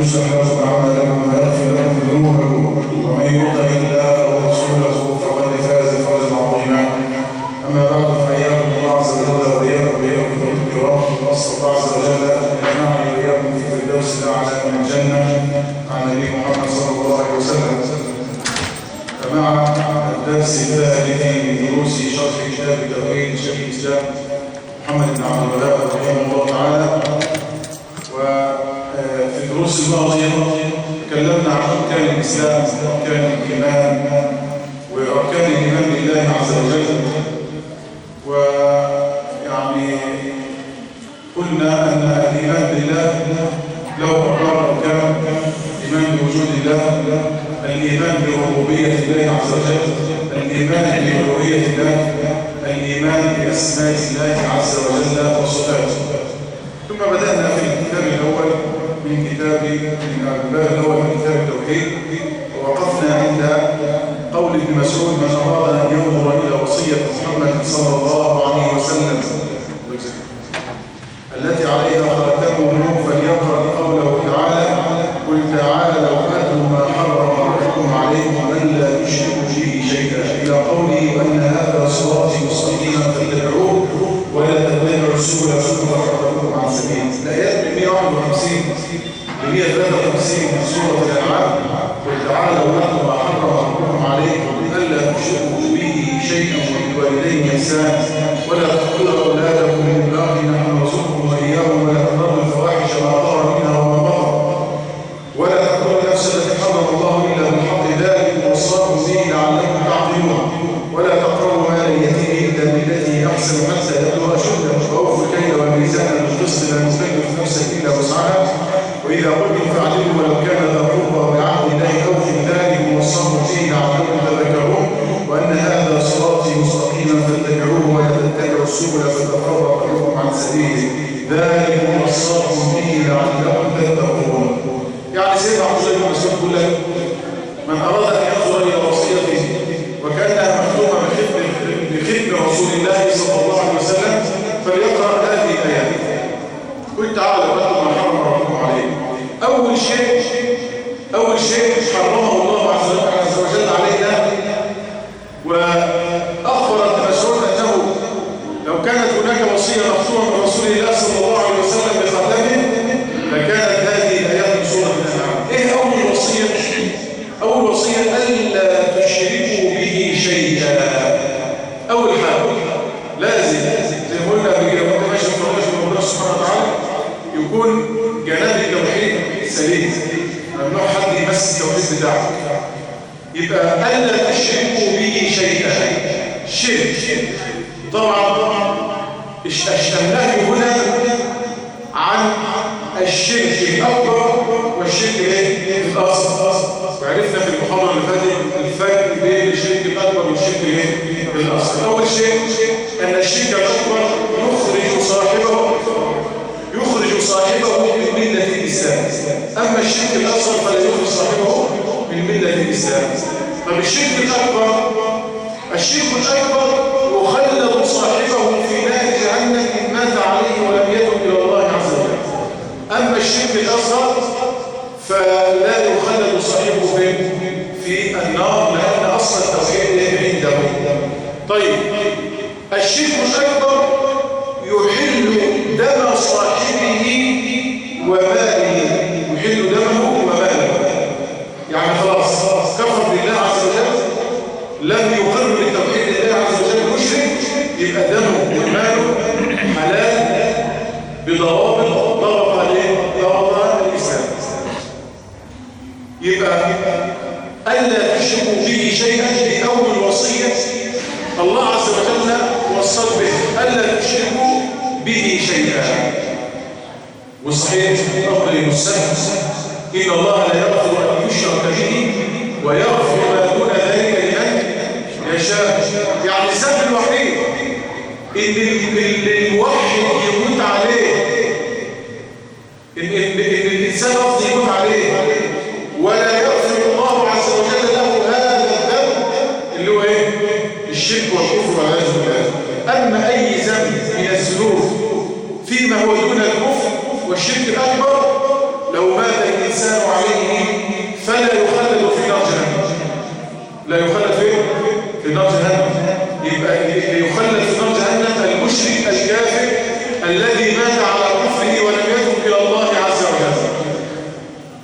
يصلح لكم أعمالكم ويغفر لكم ذنوبكم ومن يطع الله ورسوله فقد فاز فوزا عظيما. أما بعد فحياكم الله عز وجل وإياكم الكرام وأسأل الله عز وجل أن يجمعني وإياكم في الفردوس الأعلى من الجنة عن نبي محمد صلى الله عليه وسلم. فمع الدرس الثالث من دروس شرح كتاب التوحيد شيخ الإسلام محمد بن عبد الوهاب رحمه الله تعالى. وفي الدروس الماضية تكلمنا عن أركان الإسلام وأركان الإيمان وأركان الإيمان بالله عز وجل، ويعني قلنا أن الإيمان بالله له أربع أركان: الإيمان بوجود الله، الإيمان بربوبية الله عز وجل، الإيمان بألوهية الله، الإيمان بأسماء الله عز وجل وصفاته. ثم بدأنا في الكتاب الأول من الباب الأول من كتاب التوحيد، ووقفنا عند قول ابن مسعود: من أراد أن ينظر إلى وصية محمد صلى الله عليه وسلم التي عليها خلقكم فليقرأ قوله تعالى: قل تعالوا أتلوا ما حرم ربكم عليكم ألا تشركوا به شيئا، إلى قوله: وأن هذا صراطي مستقيما فاتبعوه ولا تتبعوا السبل فتفرق عن سبيله. الآيات من 151 ل 153 من سورة الأنعام: قل تعالوا أتلوا ما حرم ربكم عليكم ألا تشركوا به شيئا وبالوالدين إحسانا ولا تقتلوا أولادكم من إملاق نحن نرزقكم وإياهم ولا تقربوا الفواحش ما ظهر منها وما بطن ولا تقتلوا النفس التي حرم الله إلا بالحق ذلك وصاكم به لعلكم تعقلون ولا تقربوا مال اليتيم إلا بالتي أحسن حتى يبلغ أشده وأوفوا الكيل والميزان بالقسط لا نكلف نفسا إلا وسعها وإذا قلتم فاعدلوا ولو كان ذا قربى وبعهد الله أوفوا ذلك وصاكم به لعلكم تذكرون وأن هذا صراطي مستقيما فاتبعوه ولا تتبعوا السبل فتفرق بكم عن سبيله ذلك وصاكم به لعلكم تتقون. يعني سيدنا عبد الله بن مسعود يقول لك: من أراد أن ينظر إلى وصيته وكأنها مختومة بختم رسول الله صلى الله عليه وسلم فليقرأ هذه الآيات: قل تعالوا أتلوا ما حرم ربكم عليكم. أول شيء حرمه الله عز وجل علينا، وأخبر ابن مسعود أنه لو كانت هناك وصية مختومة من رسول الله صلى الله عليه وسلم بخاتمه لكانت هذه الآيات من سورة الأنعام. إيه أول وصية؟ أول وصية: ألا تشركوا به شيئا. أول حاجة لازم زي ما قلنا قبل كده وأنت ماشي في ربنا سبحانه وتعالى يكون جناب التوحيد سليم، ممنوع حد يمس التوحيد بتاعك. يبقى ألا تشركوا به شيئا. شرك طبعا النهي هنا عن الشرك الأكبر والشرك الأصغر، وعرفنا في المحاضرة اللي فاتت الفرق بين الشرك الأكبر والشرك الأصغر. أول شيء أن الشرك الأكبر يخرج صاحبه من ملة الإسلام، أما الشرك الأصغر فلا يخرج صاحبه من ملة الإسلام. طب الشرك الأكبر يخلد صاحبه في نار جهنم إن مات عليه ولم يتب إلى الله عز وجل. أما الشرك الأصغر فلا يخلد صاحبه في النار لأن أصل التوحيد عنده. طيب الشرك الأكبر يحل دم صاحبه وماله، يحل دمه وماله، يعني خلاص كفر بالله عز وجل، لم يقر بتوحيد الله عز وجل، مشرك، يبقى دمه وماله حلال بضوابط ضبط الإسلام. يبقى ألا تشركوا به شيئا في أول وصية الله عز وجل وصل به: ألا تشركوا به شيئا. والصحيح الأمر المستحب: إن الله لا يغفر أن يشرك به ويغفر ما دون ذلك لمن يشاء. يعني الذنب الوحيد اللي الموحد يموت عليه، إن الإنسان أفضل يموت عليه ولا يغفر الله عز وجل له هذا الذنب اللي هو إيه؟ الشرك والكفر والعياذ بالله. أما أي ذنب من الذنوب فيما هو دون الكفر والشرك الأكبر لو مات الإنسان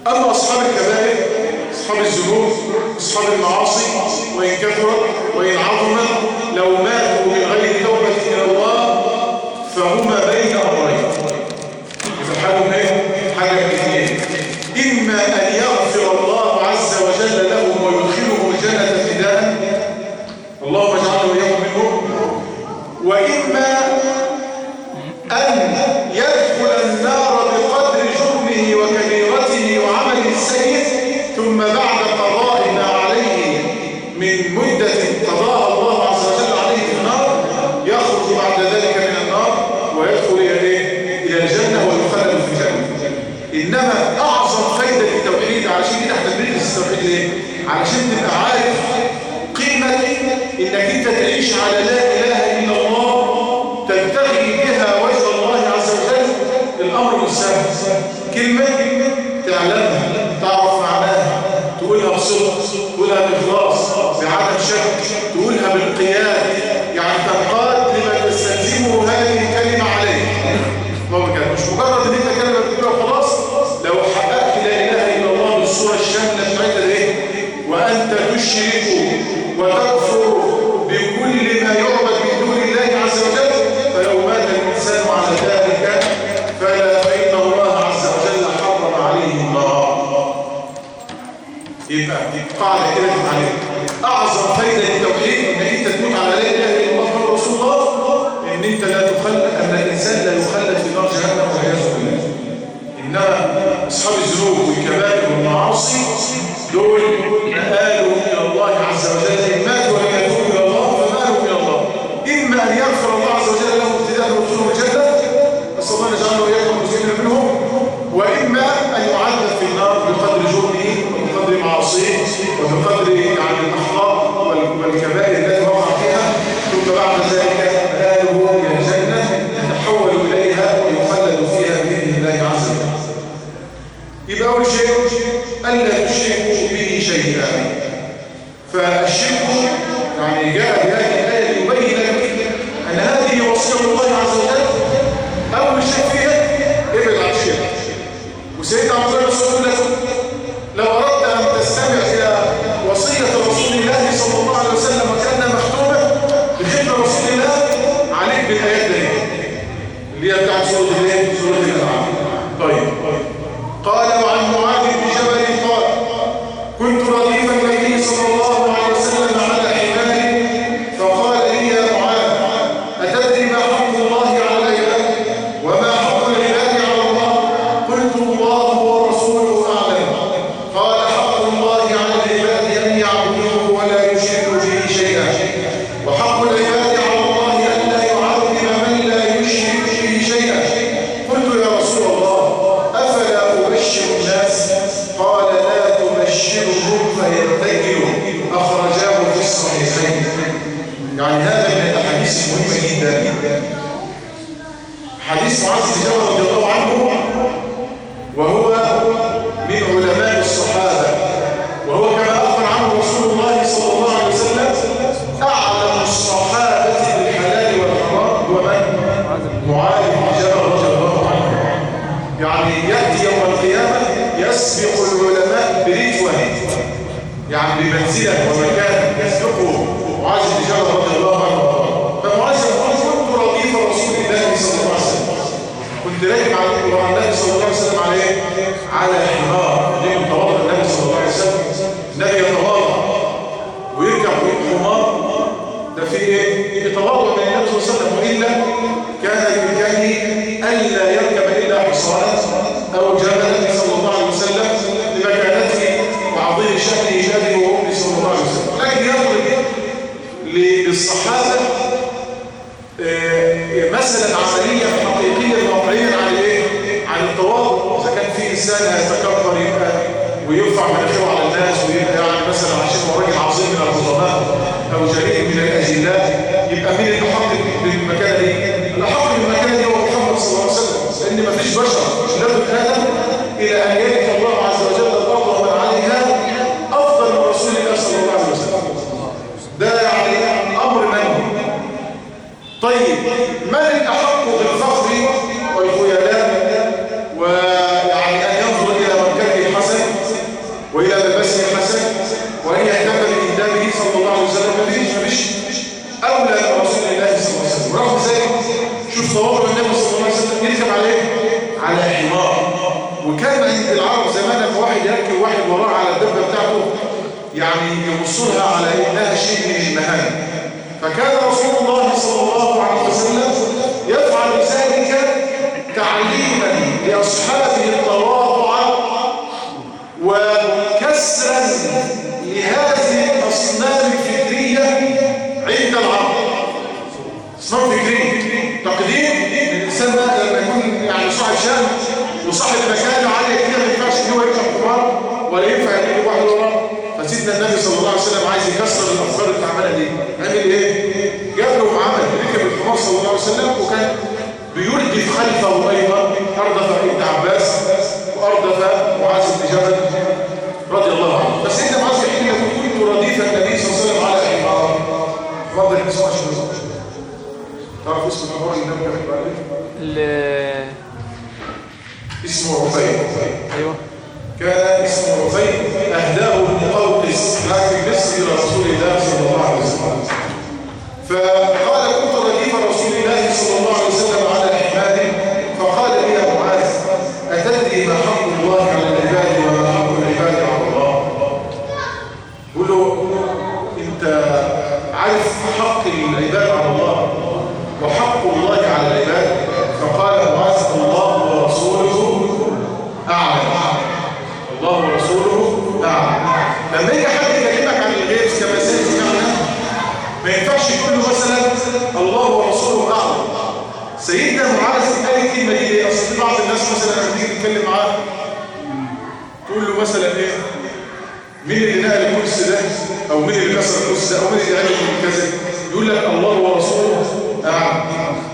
أما أصحاب الكبائر، أصحاب الذنوب، أصحاب المعاصي، وإن كثرت وإن عظمت، لو ماتوا بغير توبة إلى الله فهما بين أمرين. يتحالوا ايه؟ حاجة من اثنين: إما أن يغفر الله عز وجل لهم ويدخلهم الجنة ابتداء، اللهم اجعلنا وإياكم منهم، وإما أن يدخل النار بقدر جرمه وكبيرته وعمله السيء، ثم بعد قضاء ما عليه من مدة قضاء الله عز وجل عليه في النار يخرج بعد ذلك من النار ويدخل إلى الجنة ويخلد في الجنة. إنما أعظم فايدة للتوحيد، علشان كده احنا بندرس التوحيد ليه؟ علشان تبقى عارف قيمة إنك أنت تعيش على لا إله إلا الله تبتغي بها وجه الله عز وجل. الأمر مش سهل، كلمة تعلمها، تعرف معناها، تقولها بصدق، تقولها بإخلاص، بعدم شك، تقولها بالقياد، يعني تنقاد لما تستلزمه هذه الكلمة عليك. مش مجرد ان انت كلمة بتقولها خلاص. لو حققت لا إله إلا الله بالصورة الشاملة بتاعتها ايه؟ وأنت تشرك وتكفر بكل ما يعبد من دون الله عز وجل، فلو مات الإنسان على ذلك فإن الله عز وجل حرم عليه النار. يبقى قاعدة كده عليك. أعظم فايدة للتوحيد إنك أنت تموت على لا إله إلا الله محمد رسول الله، إن أنت لا تخلد، أن الإنسان لا يخلد في نار جهنم والعياذ بالله. إنما أصحاب الذنوب والكبائر والمعاصي دول مآلوا إلى الله عز وجل، إن ماتوا ولم يتوبوا إلى الله فمآلوا إلى الله. إما أن يغفر الله عز وجل لهم ابتداء ويدخلهم الجنة، نسأل الله يجعلنا وإياكم مسلمين منهم، وإما أن يعذب في النار بقدر جرمه وبقدر معاصيه وبقدر يعني الأخطاء والكبائر التي وقع فيها، ثم بعد ذلك مآله إلى الجنة يتحول إليها ويخلد فيها بإذن الله عز وجل. يبقى أول شيء ألا تشركوا به شيئا. فالشرك يعني جاء بهذه الآية ليبين لك أن هذه وصية الله عز وجل. أول شيء فيها ابعد عن الشرك. وسيدنا عبد الله يقول لك لو أردت أن تستمع إلى وصية رسول الله صلى الله عليه وسلم وكأنها مختومة بختم رسول الله، عليك بالآيات دي اللي هي بتاعت سورة الأنعام. طيب، قال وعن معاذ بن جبل قال كنت رديف النبي صلى الله عليه وسلم على حماره فقال لي يا معاذ أتدري ما حق الله على العباد وما حق العباد على الله؟ قلت الله ورسوله أعلم. قال حق الله على العباد أن يعبدوه ولا يشركوا به شيئا، وحق العباد على الله أن لا يعذب من لا يشرك به شيئا. قلت يا رسول الله أفلا أبشر الناس؟ قال لا تبشرهم فيتكلوا. أخرجاه في الصحيحين. يعني هذا من الأحاديث المهمة جدا. حديث معاذ بن جبل رضي الله عنه، وهو من علماء الصحابة، وهو كما أخبر عنه رسول الله صلى الله عليه وسلم أعلم الصحابة بالحلال والحرام هو من؟ معاذ بن جبل رضي الله عنه. يعني يأتي يوم القيامة يسبق العلماء برتوة، يعني بمنزلة ومكان يسبقه معاذ بن جبل رضي الله عنه. فمعاذ يقول كنت رديف رسول الله صلى الله عليه وسلم، كنت راكب مع النبي صلى الله عليه وسلم على حمار. ليه متواضع النبي صلى الله عليه وسلم؟ النبي يتواضع ويركب حمار، ده في ايه؟ يتواضع من النبي صلى الله عليه وسلم، والا كان بإمكانه الا يركب الا حصانا او جبلا صلى الله عليه وسلم لمكانته وعظيم شأنه جابه وامه صلى الله عليه وسلم. لكن يضرب للصحابه مثلا عمليا حقيقيا واقعيا عن الايه؟ عن التواضع. اذا كان في انسان هيتكبر يبقى ويرفع مناخيره على الناس ويبقى يعني مثلا عشان هو راجل عظيم من العظماء او جليل من الاجلاء، يبقى مين الاحق بالمكانه دي؟ الاحق بالمكانه دي هو محمد صلى الله عليه وسلم، لان ما فيش بشر لا بني ادم الى ان يرث الله عز وجل الارض ومن عليها افضل من رسول الله صلى الله عليه وسلم. ده يعني امر منه. طيب، من الاحق بالفخر والخيلاء ويعني ان ينظر الى منكبه الحسن راكب واحد وراه على الدبه بتاعته يعني يبص لها على انها شيء من المهام. فكان رسول الله صلى الله عليه وسلم يفعل ذلك تعليما لاصحابه التواضع وكسرا لهذه الاصنام الفكريه عند العرب. اصنام فكريه تقديم الانسان لما يكون يعني صاحب شان وصاحب مكانه عاليه كده ما ينفعش ان هو يركب حمار ولا ينفع يجيب واحد وراه. فسيدنا النبي صلى الله عليه وسلم عايز يكسر الافكار اللي عملها دي. عمل ايه؟ جاب له عمل ركب الحمار صلى الله عليه وسلم وكان بيردف خلفه ايضا اردف ابن عباس واردف معاذ بن جبل رضي الله عنه. بس سيدنا معاذ يحكي لك كنت رديف النبي صلى الله عليه وسلم على حمار. اتفضل يا اسمع شو تعرف اسم الحمار اللي النبي كان عليه؟ اسمه عفيف. ايوه كان اسمه عفيف اهداه المقوقس لكن مصر رسول الله صلى الله عليه وسلم. فقال كنت رديف رسول الله صلى الله عليه وسلم على حمار فقال لي يا معاذ اتدري ما حق الله على العباد وما حق العباد على الله؟ قل له انت عارف حق العباد على الله وحق الله على العباد؟ فقال معاذ الله ورسوله اعلم. الله ورسوله اعلم. لما يجي حد يكلمك عن الغيب كما سمعنا ما ينفعش تقول له مثلا الله ورسوله اعلم. سيدنا معاذ قال الكلمه دي ليه؟ اصل بعض الناس مثلا لما تيجي تتكلم معاه تقول له مثلا ايه؟ مين اللي نقل الكرسي ده؟ او مين اللي كسر الكرسي ده؟ او مين اللي عمل كذا؟ يقول لك الله ورسوله اعلم.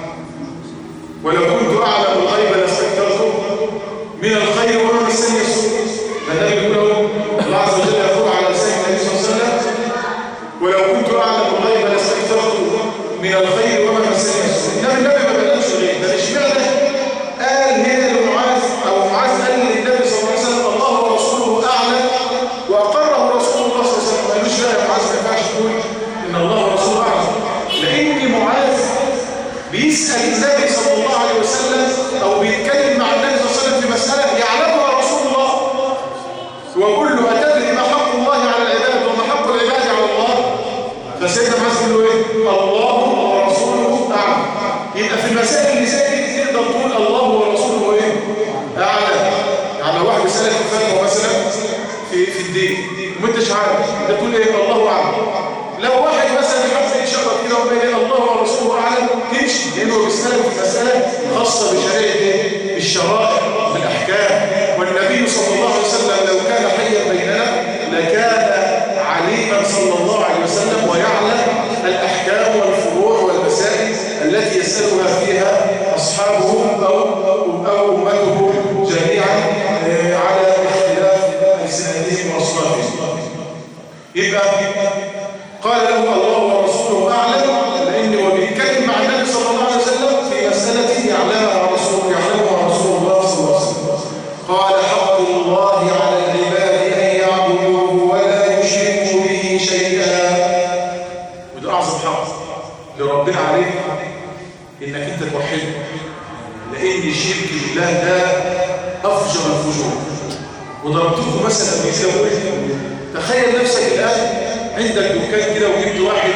ولو كنت اعلم الغيب لاستكثرته من الخير وما مسني السوء. فالنبي يقول الله عز وجل يقول على لسان النبي صلى الله عليه وسلم ولو كنت اعلم الغيب لاستكثرت من الخير وما مسني السوء. النبي ما بلغش الغيب. ده اشمعنى قال هنا لمعاذ او معاذ قال للنبي صلى الله عليه وسلم الله ورسوله اعلم واقره رسول الله صلى الله عليه وسلم. ما قالوش لا يا معاذ ما ينفعش تقول ان الله ورسوله اعلم، لان معاذ بيسال النبي صلى الله عليه وسلم او بيتكلم مع النبي صلى الله عليه وسلم في مساله يعلمها رسول الله ويقول له اتدري ما حق الله على العباد وما حق العباد على الله؟ فسيدنا معاذ يقول له ايه؟ الله ورسوله اعلم. يبقى في المسائل اللي زي دي تقدر تقول الله ورسوله ايه؟ اعلم. يعني لو واحد يسالك في فتوى مثلا في الدين وما انتش عارف ده تقول ايه؟ الله اعلم. لو واحد مثلا حب يشرب كده وقال ايه الله ورسوله اعلم تمشي، لانه بيسالك في مساله خاصه بشريعه ايه؟ بالشرائع بالاحكام. والنبي صلى الله عليه وسلم لو كان حيا بيننا لكان عليما صلى الله عليه وسلم ويعلم الاحكام والفروع والمسائل التي يسالها فيها اصحابه او امته جميعا على اختلاف السنتين واصنافهم. يبقى قال له الله ورسوله اعلم لانه بيتكلم مع النبي صلى الله عليه وسلم في مساله يعلمها رسول الله صلى الله عليه وسلم. قال حق الله على العباد ان يعبدوه ولا يشركوا به شيئا. وده اعظم حق لربنا عليك انك انت توحده، لان الشرك بالله ده افجر الفجور. وضربتكم مثلا قبل كده وقلت تخيل نفسك الان عندك دكان كده وجبت واحد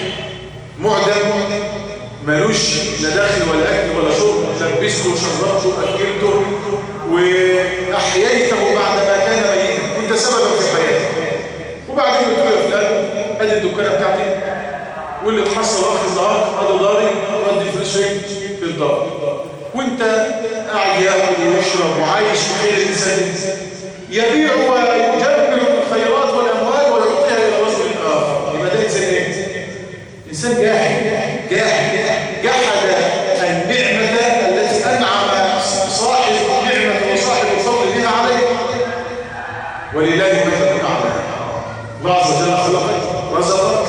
معدم مالوش لا داخل ولا اكل ولا شرب، لبسته وشربته واكلته واحييته بعد ما كان ميتا، كنت سببا في حياته. وبعدين قلت له يا فلان ادي الدكانه بتاعتي واللي اتحصل اخر النهار ادي داري وادي الفلوس في الدار، وانت قاعد ياكل ويشرب وعايش في خير الانسان، يبيع ويجمع الخيرات والاموال ويعطيها الى رجل اخر. يبقى ده انسان ايه؟ انسان جاحد جحد النعمه التي انعم صاحب النعمه وصاحب الفضل بها عليه. ولله المثل الاعلى. الله عز وجل خلقك رزقك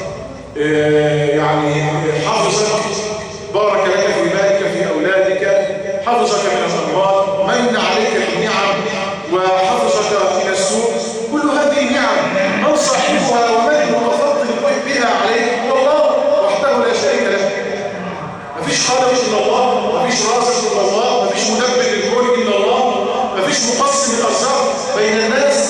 يعني حفظك، بارك لك في مالك في اولادك، حفظك من الامراض، من عليك بالنعم وحفظك من السوء. كل هذه نعم من صاحبها ومن المتفضل بها عليه هو الله وحده لا شريك له. مفيش خالق الا الله، مفيش رازق الا الله، مفيش مدبر للكون الا الله، مفيش مقسم الارزاق بين الناس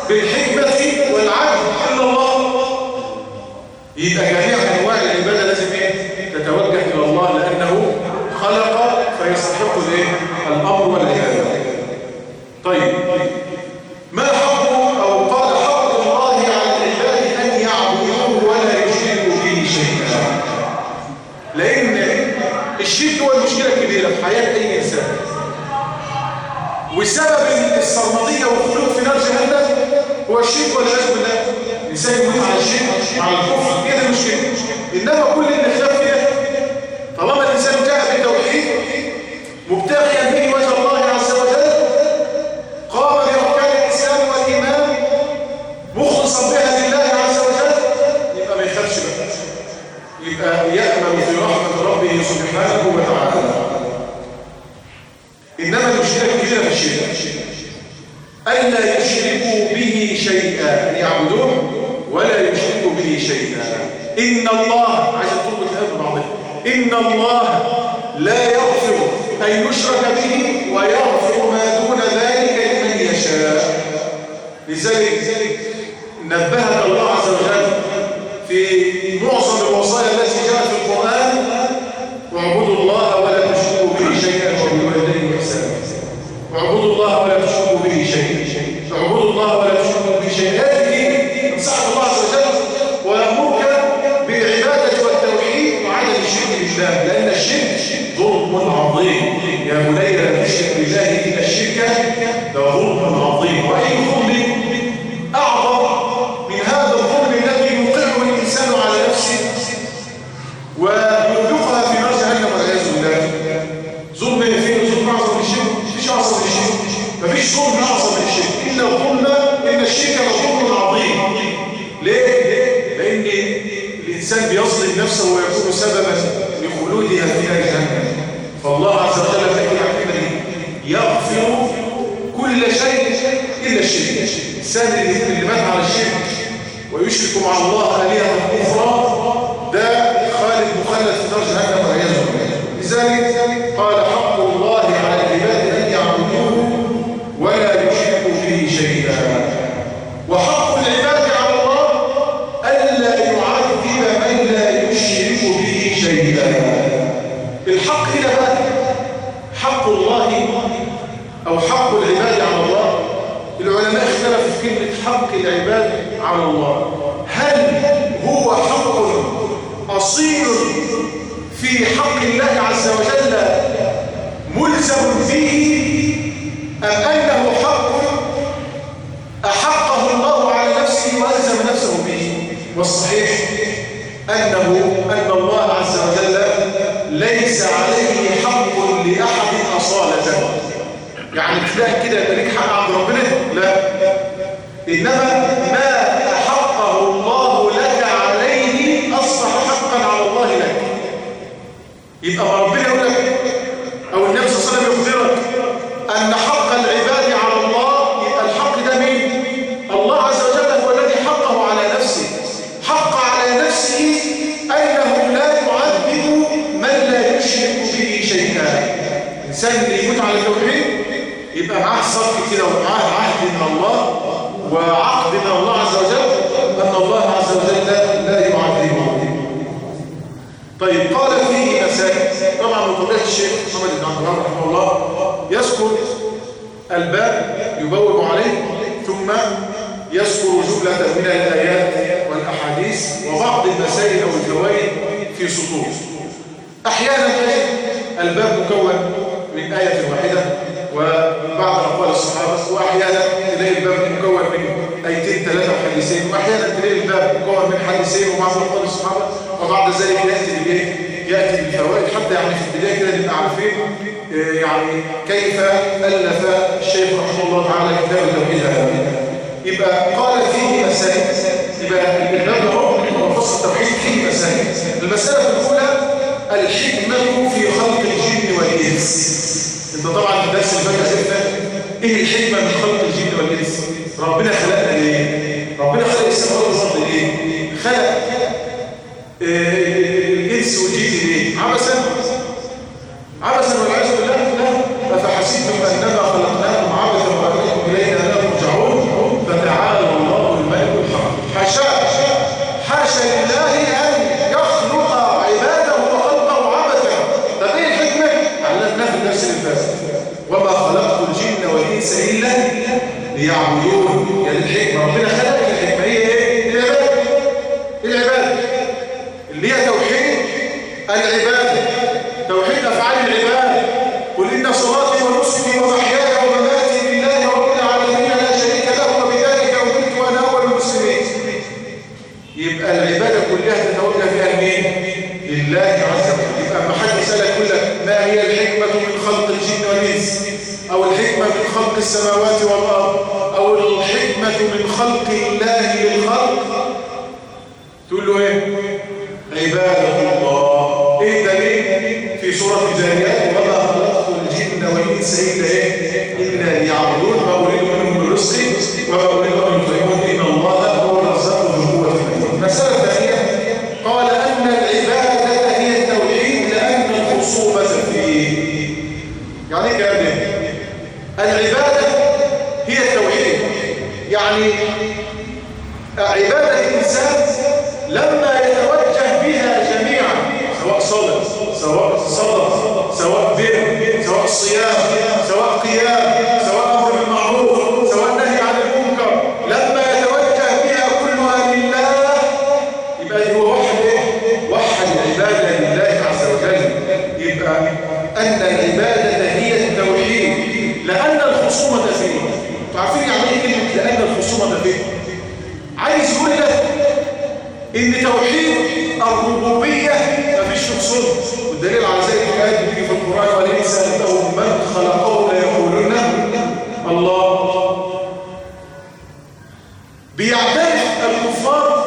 بالحكمة والعدل إلا الله. يبقى جميع أنواع العبادة لازم تتوجه إلى الله، لأنه خلق فيستحق الأمر والعبادة. طيب، ما حق أو قال حق الله على العباد أن يعبدوه ولا يشركوا به شيئا؟ لأن الشرك هو المشكلة الكبيرة في حياة أي إنسان، وسبب السرمدية والخلود في نار جهنم هو الشرك والعياذ بالله. الإنسان يموت على الشرك على الكفر، هي دي المشكلة. إنما كل اللي خلاف كده طالما الإنسان جاء بالتوحيد مبتغيا به وجه الله عز وجل، قام بأركان الإسلام والإيمان مخلصا بها لله عز وجل، يبقى ما يخافش بقى، يبقى يأمل في رحمة ربه سبحانه وتعالى. إنما المشكلة الكبيرة في الشرك ألا يشركوا به شيئا، أن يعبدوه ولا يشركوا به شيئا. إن الله، عايز تربط الآية ببعضها، إن الله لا يغفر أن يشرك به ويغفر ما دون ذلك لمن يشاء. لذلك نبهك الله عز وجل في معظم الوصايا التي جاءت في القرآن: واعبدوا الله ولا تشركوا به شيئا وبالوالدين إحسانا. واعبدوا الله ولا تشركوا به شيئا، اعبدوا الله ولا تشركوا به شيئا. هذه نصيحة الله عز وجل، ويأمرك بالعبادة والتوحيد وعدم الشرك بالله، لأن الشرك ظلم عظيم. يا بني لا تشرك بالله إن الشرك لظلم عظيم. وأي ظلم أعظم من هذا الظلم الذي يوقعه الإنسان على نفسه ويطلقها في نار جهنم والعياذ بالله؟ ظلم فيه ظلم أعظم من الشرك؟ مفيش أعظم من الشرك، مفيش ظلم أعظم من الشرك إلا الظلم، إن الشرك لظلم عظيم. ليه؟ لأن الإنسان بيظلم نفسه ويكون سببا لخلودها في نار جهنم. فالله عز وجل يغفر كل شيء إلا الشرك. الإنسان اللي مات على الشرك ويشرك مع الله آلهة أخرى ده خالد مخلد في نار جهنم والعياذ بالله. لذلك قال حق الله على العباد أن يعبدوه ولا يشركوا به شيئا. وحق العباد على الله ألا يعذب من لا يشرك به شيئا. الحق هنا بقى حق الله أو حق العباد على الله. العلماء اختلفوا في كلمة حق العباد على الله، هل هو حق أصيل في حق الله عز وجل ملزم به، أم أنه حق أحقه الله على نفسه وألزم نفسه به؟ والصحيح أن الله عز وجل ليس عليه حق لأحد أصالة. يعني تلاقي كده يبقى ليك حق عند ربنا؟ لا، إنما ما أحقه الله لك عليه أصبح حقا على الله لك. يبقى ما ربنا يقول لك أو النبي صلى الله عليه وسلم يخبرك أن حق العباد على الله، يبقى الحق ده مين؟ الله عز وجل هو الذي حقه على نفسه. حق على نفسه أنه لا يعذب من لا يشرك به شيئا. الإنسان اللي يموت على التوحيد يبقى معاه صدق كده ومعاه عهد من الله وعقد من الله عز وجل أن الله عز وجل لا يعذبه. طيب، قال فيه مسائل. طبعا من طبيعة الشيخ محمد بن عبد الوهاب رحمه الله يذكر الباب يبوب عليه ثم يذكر جملة من الآيات والأحاديث وبعض المسائل أو الفوائد في سطور. أحيانا الباب مكون من آية واحدة وبعض أقوال الصحابة، وأحيانا تلاقي الباب مكون من آيتين ثلاثة وحديثين، وأحيانا تلاقي الباب مكون من حديثين وبعض أقوال الصحابة، وبعد ذلك يأتي بالفوائد حتى يعني في البداية كده نبقى عارفين يعني كيف ألف الشيخ رحمه الله تعالى كتاب التوحيد هذا. يبقى قال فيه مسائل. يبقى الباب هو فصل التوحيد فيه مسائل. المسألة الأولى الحكمة في خلق الجن والإنس. انت طبعا في درس الفجر عرفنا ايه الحكمة من خلق الجن والإنس. ربنا خلقنا ليه؟ ربنا خلق السماوات والأرض ليه؟ خلق الإنس والجن ليه؟ عبثا والعياذ بالله؟ لا. أفحسبتم أنما خلقناكم عبثا وأنكم إلينا لا ترجعون فتعالى ليعبدون. يعني الحكمة ربنا خلق الحكمة هي ايه؟ العبادة اللي هي توحيد العبادة، توحيد أفعال العبادة. قل إن صلاتي ونسكي ومحياي ومماتي لله رب العالمين لا شريك له وبذلك أمرت وأنا أول المسلمين. يبقى العبادة كلها تتوجه فيها لمين؟ لله عز وجل. يبقى ما حد يسألك يقول لك ما هي الحكمة من خلق الجن والإنس، أو الحكمة من خلق السماوات والأرض، أو الحكمة من خلق الله للخلق، تقول له إيه؟ عبادة الله. إيه دليل؟ في سورة الجاريات وما خلقت الجن والإنس إلا ليعبدون ما أريد منهم من رزق وما أريد أن يطعمون إن الله هو الرزاق ذو القوة المتين. المسألة الثانية قال أن العبادة هي التوحيد لأن الخصومة فيه. يعني إيه كلام ده؟ العبادة هي التوحيد، يعني عبادة الإنسان لما يتوجه بها جميعا، سواء صلاة سواء صدقة سواء بر سواء صيام سواء قيام سواء أمر بالمعروف سواء نهي عن المنكر، لما يتوجه بها كلها لله يبقى هو وحد العبادة لله عز وجل. يبقى أن العبادة هي التوحيد لأن الخصومة فيه. تعرفين يعني ايه كلمة لأن الخصومة فيه؟ عايز يقول لك إن توحيد الربوبية مفيش خصوم، والدليل على ذلك الآية بتيجي في القرآن ولئن سألتهم من خلقهم ليقولون الله. بيعترف الكفار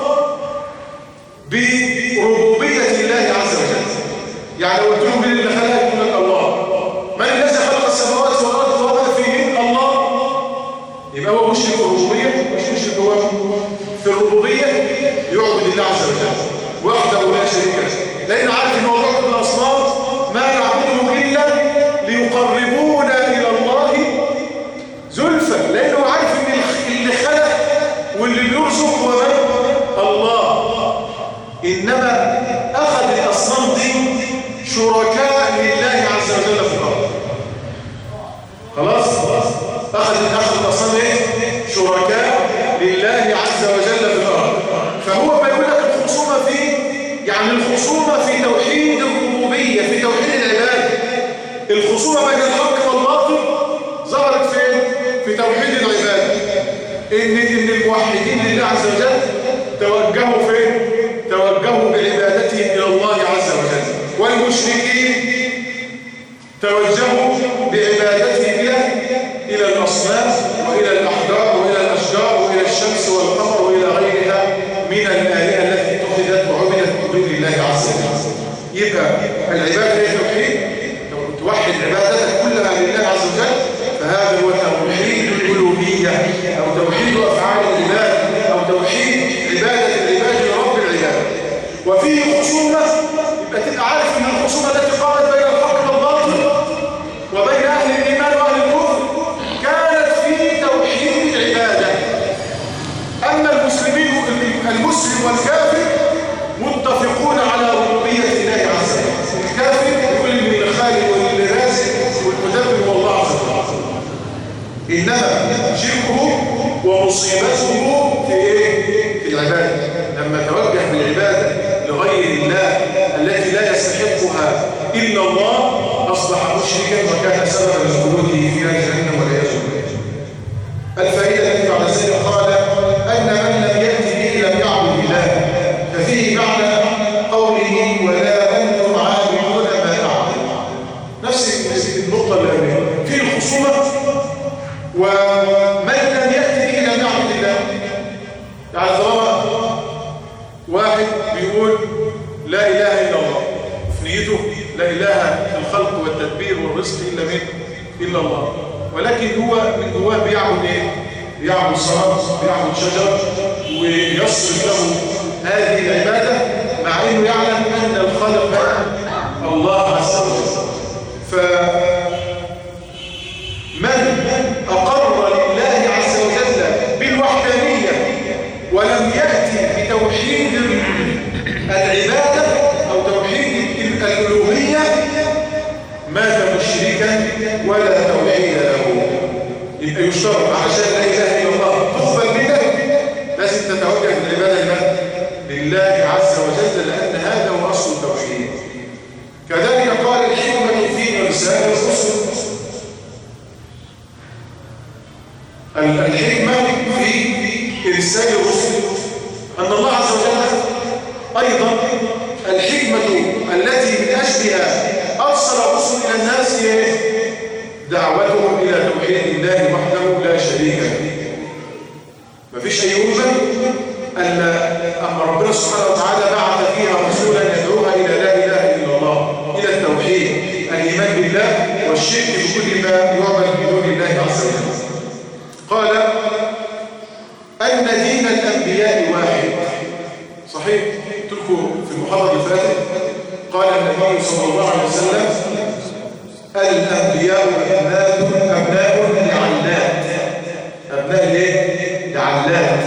بربوبية الله عز وجل. يعني لو قلت لهم مين اللي خلق يقول لك الله. من الذي خلق السماوات والأرض وما فيهن؟ الله. يبقى هو مشرك الربوبية، مش مشرك هو في الربوبية، يعبد الله عز وجل وحده لا شريك له، لأن عارف ان هو يعبد الأصنام ما نعبدهم إلا ليقربونا إلى الله زلفى، لأنه عارف ان اللي خلق واللي بيرزق هو من؟ الله. إنما أخذ الأصنام دي شركاء لله عز وجل في الأرض. خلاص أخذ الأصنام ايه؟ شركاء لله عز وجل في الأرض. فهو ما يقول لك الخصومة فيه، يعني الخصومة في توحيد الربوبية، في توحيد العبادة. الخصومة بين الحق والباطل ظهرت فين؟ في توحيد العبادة. إن الموحدين لله عز وجل توجهوا فين؟ توجهوا بعبادتهم إلى الله عز وجل، والمشركين توجهوا بعبادتهم إلى الأصنام وإلى الأحجار وإلى الأشجار وإلى الشمس والقمر وإلى غيرها من الآلهة التي اتخذت وعبدت من دون الله عز وجل. يبقى العبادة هي توحيد، توحد عبادتك كلها لله عز وجل، فهذا هو توحيد الألوهية أو توحيد أفعال العباد أو توحيد عبادة العباد لرب العباد. وفيه خصومة، يبقى تبقى عارف أن الخصومة التي قامت بين الحق والباطل وبين أهل الإيمان وأهل الكفر كانت في توحيد العبادة. أما المسلم والكافر متفقون على ربوبية الله عز وجل. الكافر يقول إن الخالق والرازق والمدبر هو الله عز وجل، إنما شركه ومصيبته في إيه؟ في العبادة. لما توجه بالعبادة لغير الله التي لا يستحقها إلا الله أصبح مشركا وكان سببا لخلوده في نار جهنم والعياذ بالله. الفائدة التي بعد ذلك قال أن من لم يأتي به لم يعبد الله، ففيه معنى قوله ولا أنتم عابدون ما أعبد. نفس النقطة الأولى في الخصومة، ومن لم يأتي به لم يعبد الله. يعني طالما واحد بيقول لا إله إلا الله، في نيته لا إله في الخلق والتدبير والرزق إلا الله، ولكن هو من جواه بيعبد ايه؟ بيعبد صنم، بيعبد شجر، ويصرف له هذه العبادة مع انه يعلم ان الخالق الله عز وجل. فمن اقر لله عز وجل بالوحدانية ولم يأتي بتوحيد العبادة او توحيد الألوهية مات مشركا ولا توحيد له. يبقى يشترط علشان لا اله الا الله تقبل منك لازم تتوجه العباده لله عز وجل، لان هذا هو اصل التوحيد. كذلك قال الحكمه في ارسال الرسل، الحكمه في ارسال الرسل ان الله عز وجل ايضا الحكمه التي من اجلها ارسل الرسل الى الناس هي دعوتهم الى توحيد الله وحده لا شريك له. مفيش اي امه اما ربنا سبحانه وتعالى بعث فيها رسولا يدعوها الى لا اله الا الله، الى التوحيد، الايمان بالله والشرك بكل ما يعبد من دون الله عز وجل. قال ان دين الانبياء واحد. صحيح، قلت لكم في المحاضره اللي فاتت قال النبي صلى الله عليه وسلم الانبياء ابناء لعلات. ابناء ليه؟ لعلات،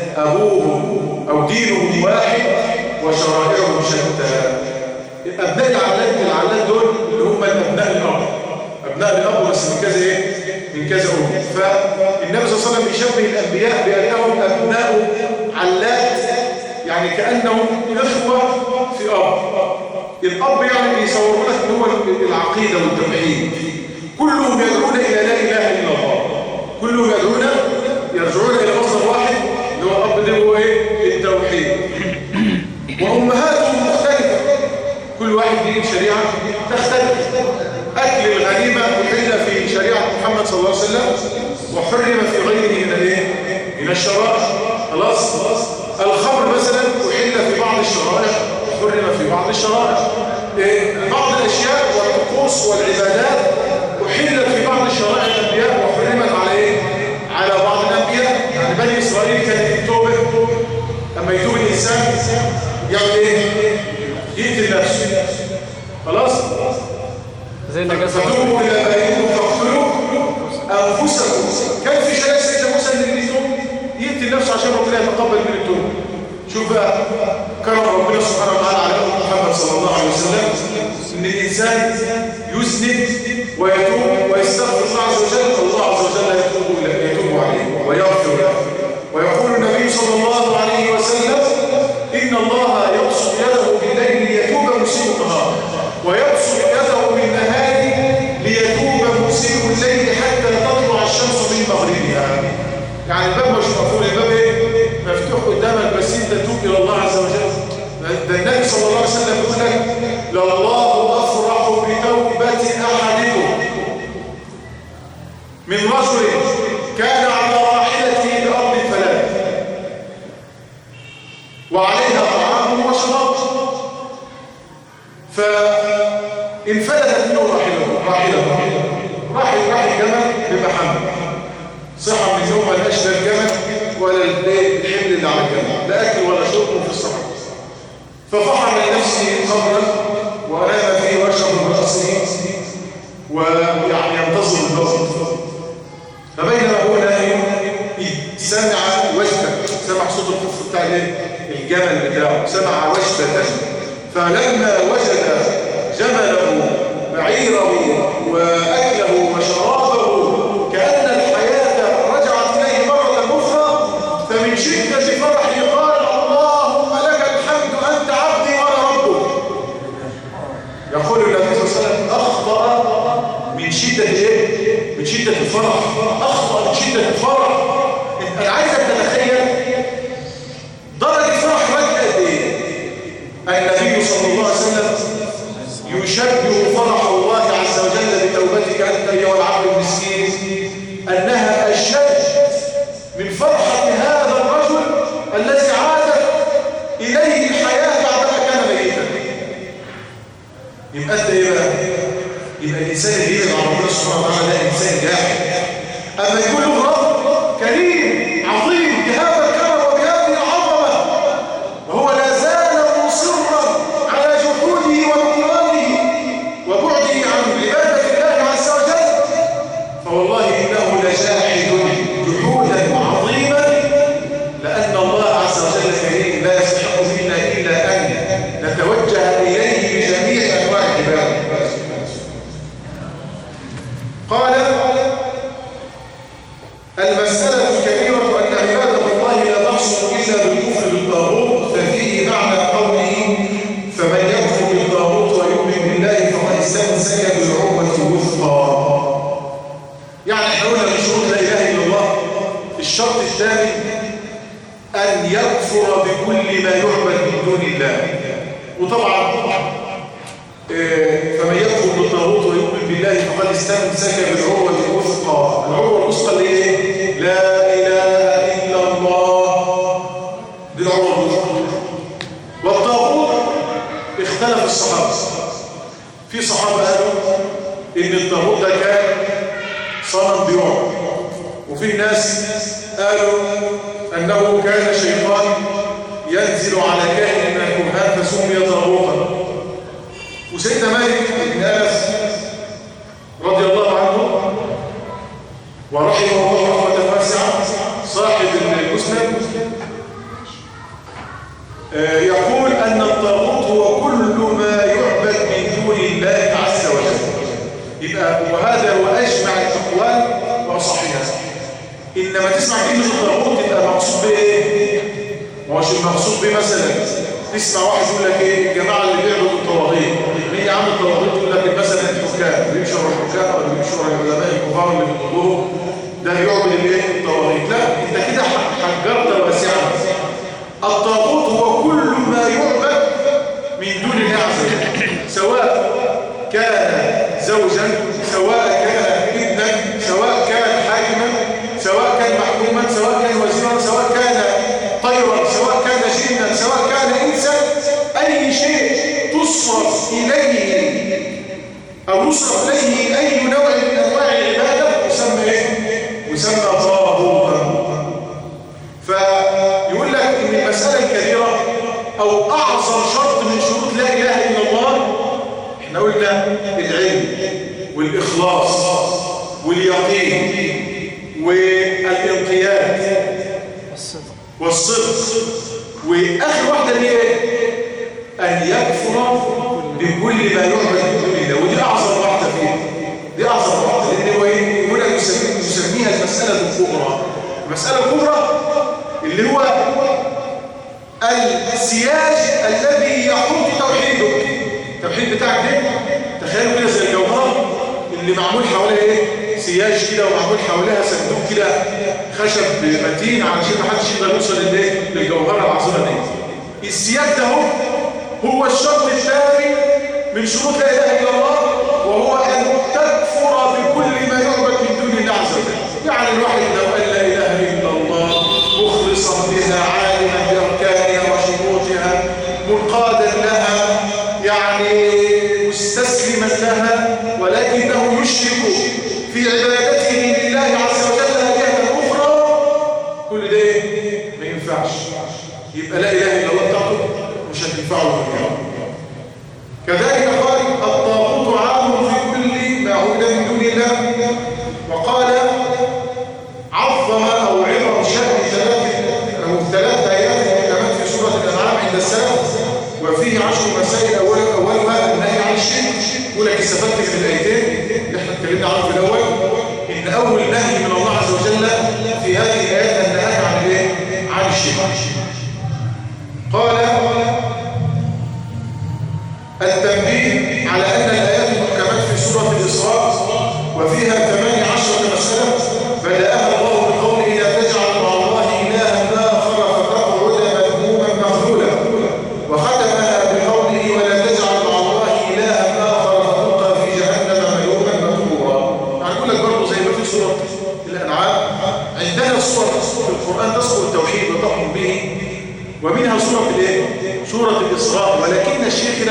ابوهم او دينهم واحد وشرائعهم شتى. ابناء العلات دول اللي هم ابناء الاب، ابناء الاب بس من كذا ايه؟ من كذا ام. فالنبي صلى الله عليه وسلم يشبه الانبياء بانهم ابناء علات، يعني كانهم اخوه في اب. الاب يعني بيصوروا لك ان هو العقيده والتوحيد، كلهم يدعون الى لا اله الا الله، كلهم يرجعون الى مصدر واحد اللي هو الاب ده هو ايه؟ التوحيد. وامهاتهم مختلفه، كل واحد ليه شريعه تختلف. اكل الغنيمه احل في شريعه محمد صلى الله عليه وسلم وحرم في غيره من الايه؟ من الشرائع. خلاص. الخمر مثلا احل في بعض الشرائع وحرم في بعض الشرائع. بعض الاشياء والطقوس والعبادات احلت في بعض الشرائع الانبياء وحرمت على ايه؟ على بعض الانبياء. يعني بني اسرائيل كانت التوبه، اما يتوب الانسان يعمل ايه؟ يقتل نفسه. خلاص؟ زي النجاسه. فتوبوا الى بارئكم فاقتلوا انفسكم. كان في شريعه سيدنا موسى ان يتوب يقتل نفسه عشان ربنا يتقبل من التوبه. شوف بقى كرم ربنا سبحانه وتعالى على محمد صلى الله عليه وسلم ان الانسان يذنب ويتوب ويستغفر الله عز وجل، الله عز وجل يتوب عليه ويغفر له. ويقول النبي صلى الله عليه وسلم ان الله يبسط يده بالليل ليتوب مسيء النهار، ويبسط يده بالنهار ليتوب مسيء الليل حتى تطلع الشمس من مغربها. يعني الباب مش مقفول، الباب ايه؟ مفتوح قدامك، بس انت تتوب الى الله عز وجل. ده النبي صلى الله عليه وسلم يقول لك لله افرح بتوبه احدكم من رجل كان على راحلته بارض الفلاة وعليها طعام وشراب فانفلتت منه راحلته راح الجمل بمحمد، صحى من النوم ما لقاش لا الجمل ولا الحمل اللي على الجمل، لا اكل ولا شرب في الصحراء. ففحم لنفسه قبرا ونام فيه واشرب من راسه ويعني ينتظر النظر. فبينما هو نايم سمع وجبه، سمع صوت الطفل بتاع الجمل بتاعه، سمع وجبه. فلما وجد جمله بعيره واكله وشرابه كأن الحياة رجعت إليه مرة أخرى، فمن شدة فرحه قال اللهم لك الحمد أنت عبدي وأنا ربك. يقول النبي صلى الله عليه وسلم أخطأ من شدة إيه؟ من شدة الفرح، أخطأ من شدة الفرح. أنا عايزك تتخيل درجة فرح رجل قد إيه؟ النبي صلى الله عليه وسلم يشبه فرح الله عز وجل بتوبتك أنت أيها العبد المسكين أنها أشد من فرحة هذا الرجل الذي عادت إليه الحياة بعدما كان ميتا. يبقى أنت إيه بقى؟ يبقى الإنسان اللي يبقى مع ربنا سبحانه وتعالى ده إنسان جاحد. أما يكون له رب كريم عظيم بهذا الكرم وبهذه العظمة وهو لا زال مصرا على جحوده ونكرانه وبعده عن عبادة الله عز وجل، فوالله إنه لجاحد جحودا عظيما، لأن الله عز وجل كريم لا يستحق منا إلا أن نتوجه إليه بجميع أنواع العبادة. قال الإسلام أن يكفر بكل ما يعبد من دون الله. وطبعا فمن يكفر بالطاغوت ويؤمن بالله فقد استمسك بالعروة الوثقى. العروة الوثقى اللي ايه؟ لا إله إلا الله، دي العروة الوثقى. والطاغوت اختلف الصحابة، في صحابة قالوا إن الطاغوت ده كان صنم بيعبد، وفي ناس قالوا أنه كان شيطان ينزل على كاهن من الكهان فسمي طاغوتا. وسيدنا مالك بن أنس رضي الله عنه ورحمه الله رحمة واسعة صاحب المسند يقول أن الطاغوت هو كل ما يعبد من دون الله عز وجل. يبقى وهذا هو أجمع الأقوال وأصحها. إنما تسمع كلمة الطاغوت يبقى مقصود بإيه؟ ما هوش المقصود به مثلا تسمع واحد يقول لك ايه الجماعه اللي بيعبدوا الطواغيت، مين يا عم الطواغيت؟ يقول لك مثلا الحكام اللي بيمشوا ورا الحكام او اللي بيمشوا ورا العلماء الكبار اللي بيقولوه ده بيعبد الايه؟ الطواغيت. لا، انت كده حجرت واسعا. الطاغوت هو كل ما يعبد من دون الله عز وجل، سواء كان زوجا، سواء كان ابنا، سواء كان حاكما، سواء كان محكوما، سواء كان وزيرا، سواء كان طيرا، سواء كان جنا، سواء كان انسا، اي شيء تصرف اليه او يصرف اليه اي نوع من انواع العباده يسمى ايه؟ يسمى طاغوتا. فيقول لك ان المساله الكبيره او اعظم شرط من شروط لا اله الا الله احنا قلنا العلم والاخلاص واليقين والانقياد والصدق، واخر واحده دي ايه؟ ان يكفر بكل ما يعبد من دون الله. ودي اعظم واحده فيها، دي اعظم واحده، لان هو ايه؟ هنا يسميها المساله الكبرى. المساله الكبرى اللي هو السياج الذي يحوط توحيدك. التوحيد بتاعك ده تخيلوا كده زي الجوهره اللي معمول حواليها ايه؟ سياج كده، ومعمول حواليها صندوق كده خشب متين علشان ما حدش يقدر يوصل للجوهره العظيمه دي. السياج ده هو الشرط الثاني من شروط لا اله الا الله، وهو ان تكفر بكل ما يعبد من دون الله عز وجل. يعني الواحد لو قال لا اله الا الله مخلصا بها عالما باركانها وشروطها منقادا لها يعني مستسلما لها، ولكنه يشرك في عبادته لله عز وجل آلهة أخرى، كل ده ما ينفعش. يبقى لا إله إلا الله بتاعته مش هتنفعه بالله. كذلك قال الطاغوت عام في كل ما عبد من دون الله. وقال عظم أو عظم شأن ثلاث آيات محكمات في سورة الأنعام عند السلف، وفيه 10 مسائل أولها النهي عن الشرك. يقول لك استفدت من الآيتين اللي احنا اتكلمنا عنه في الأول، إن أول نهي من الله عز وجل في هذه الآيات النهي عن الايه؟ عن الشرك. قال التنبيه على أن الآيات المحكمات في سورة الإسراء وفيها 18 مسألة بدأها الله بقوله لا تجعل مع الله إلها آخر فتقعد مذموما مخذولا، وختمها بقوله ولا تجعل مع الله إلها آخر فتلقى في جهنم ملوما مدحورا. يعني أقول لك برضه زي ما في سورة الأنعام عندنا صور في القرآن تذكر التوحيد وتحكم به، ومنها سورة الايه؟ سورة الإسراء. ولكن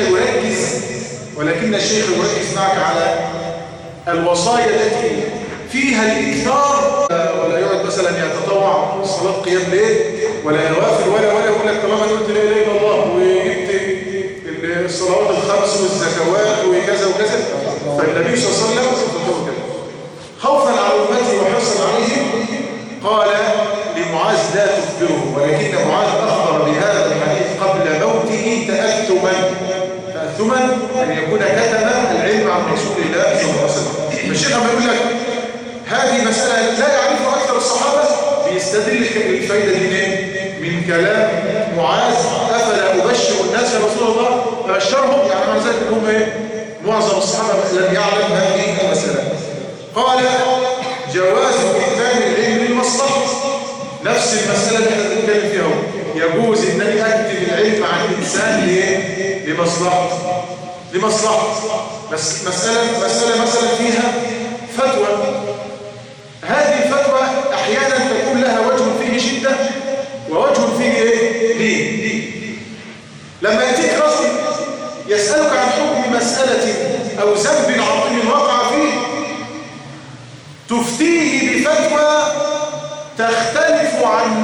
الشيخ يركز معك على الوصايا التي فيها الإكثار، ولا يقعد مثلا يتطوع صلاة قيام ليل ولا نوافل ولا يقول لك طالما قلت لا اله الا الله وجبت الصلوات الخمس والزكوات وكذا وكذا. فالنبي صلى الله عليه وسلم خوفا على امته وحرصا عليهم قال لمعاذ لا تخبره، ولكن معاذ أخبر بهذا الحديث قبل موته تأثما أن يكون كتم العلم عن رسول الله صلى الله عليه وسلم. الشيخ لما يقول لك هذه مسألة لا يعرفها أكثر الصحابة بيستدل الفائدة دي من كلام معاذ أفلا أبشر الناس يا رسول الله أبشرهم، يعني معنى ذلك هم معظم الصحابة لم يعلم هذه المسألة. قال جواز كتمان العلم للمصلحة، نفس المسألة اللي احنا بنتكلم فيها هو. يجوز ان انا اكتب العلم عن الانسان لمصلحة بس مسألة مثلا فيها فتوى. هذه الفتوى احيانا تكون لها وجه فيه شدة ووجه فيه ليه. لما يأتيك رجل يسألك عن حكم مسألة او ذنب عظيم وقع فيه تفتيه بفتوى تختلف عن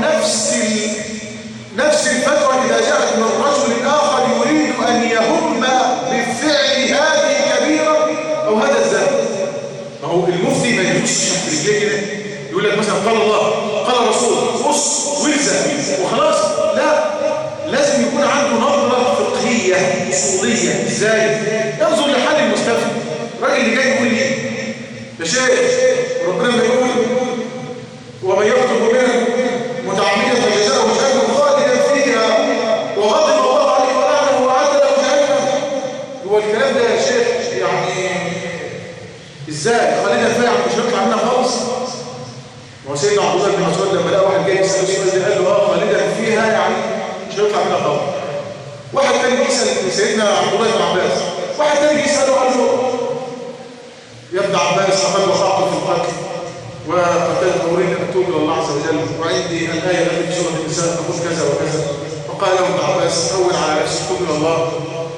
نفس الفتوى إذا جاءت من رجل آخر يريد أن يهم بفعل هذه الكبيرة أو هذا الذنب. فهو المفتي ما يجوزش تحت رجليه كده يقول لك مثلا قال الله قال رسول بص والزم وخلاص. لا، لازم يكون عنده نظرة فقهية أصولية. ازاي؟ ينظر لحال المستفتي. الراجل اللي جاي يقول لي يا شيخ ربنا ما يقول ومن يقتل مؤمنا متعمدا فجزاؤه جهنم خالدا فيها وغضب الله عليه ولعنه وأعد له جهنم. هو الكلام ده يا شيخ يعني ازاي خالدا فيها مش هيطلع منها خالص؟ هو سيدنا عبد الله بن مسعود لما لقى واحد جاي يسأل السؤال ده قال له خالدا فيها يعني مش هيطلع منها خالص. واحد تاني يسأل سيدنا عبد الله بن عباس، واحد تاني يسأله قال له يا ابن عباس لقد وقعت في القتل وقتلت أريد أن أتوب إلى الله عز وجل وعندي الآية التي في سورة النساء تقول كذا وكذا. فقال له ابن عباس هون على نفسك توب إلى الله.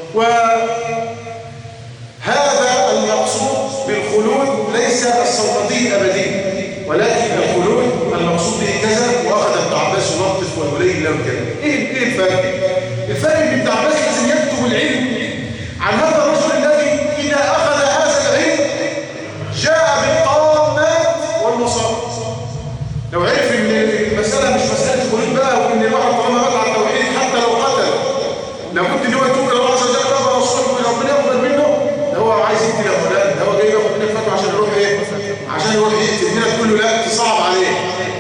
وهذا المقصود بالخلود ليس السلطني الأبدي ولكن الخلود المقصود به كذا. وأخذ ابن عباس يلطف ويلين له كذا. إيه الفرق؟ الفرق إن ابن عباس لازم يكتب العلم عن هذا الرجل الذي إذا أخذ هذا العلم جاء بالطامات والمصاب. لو عرف ان المسألة مش مسألة خلود بقى وان الواحد طالما مات على التوحيد حتى لو قتل لابد ان هو يتوب الى الله عز وجل بقى ورسوله وربنا يقبل منه. ده هو عايز يقتل يا فلان، ده هو جاي ياخد منك فتوى عشان يروح عشان يروح يقتل منك تقول له لا تصعب عليه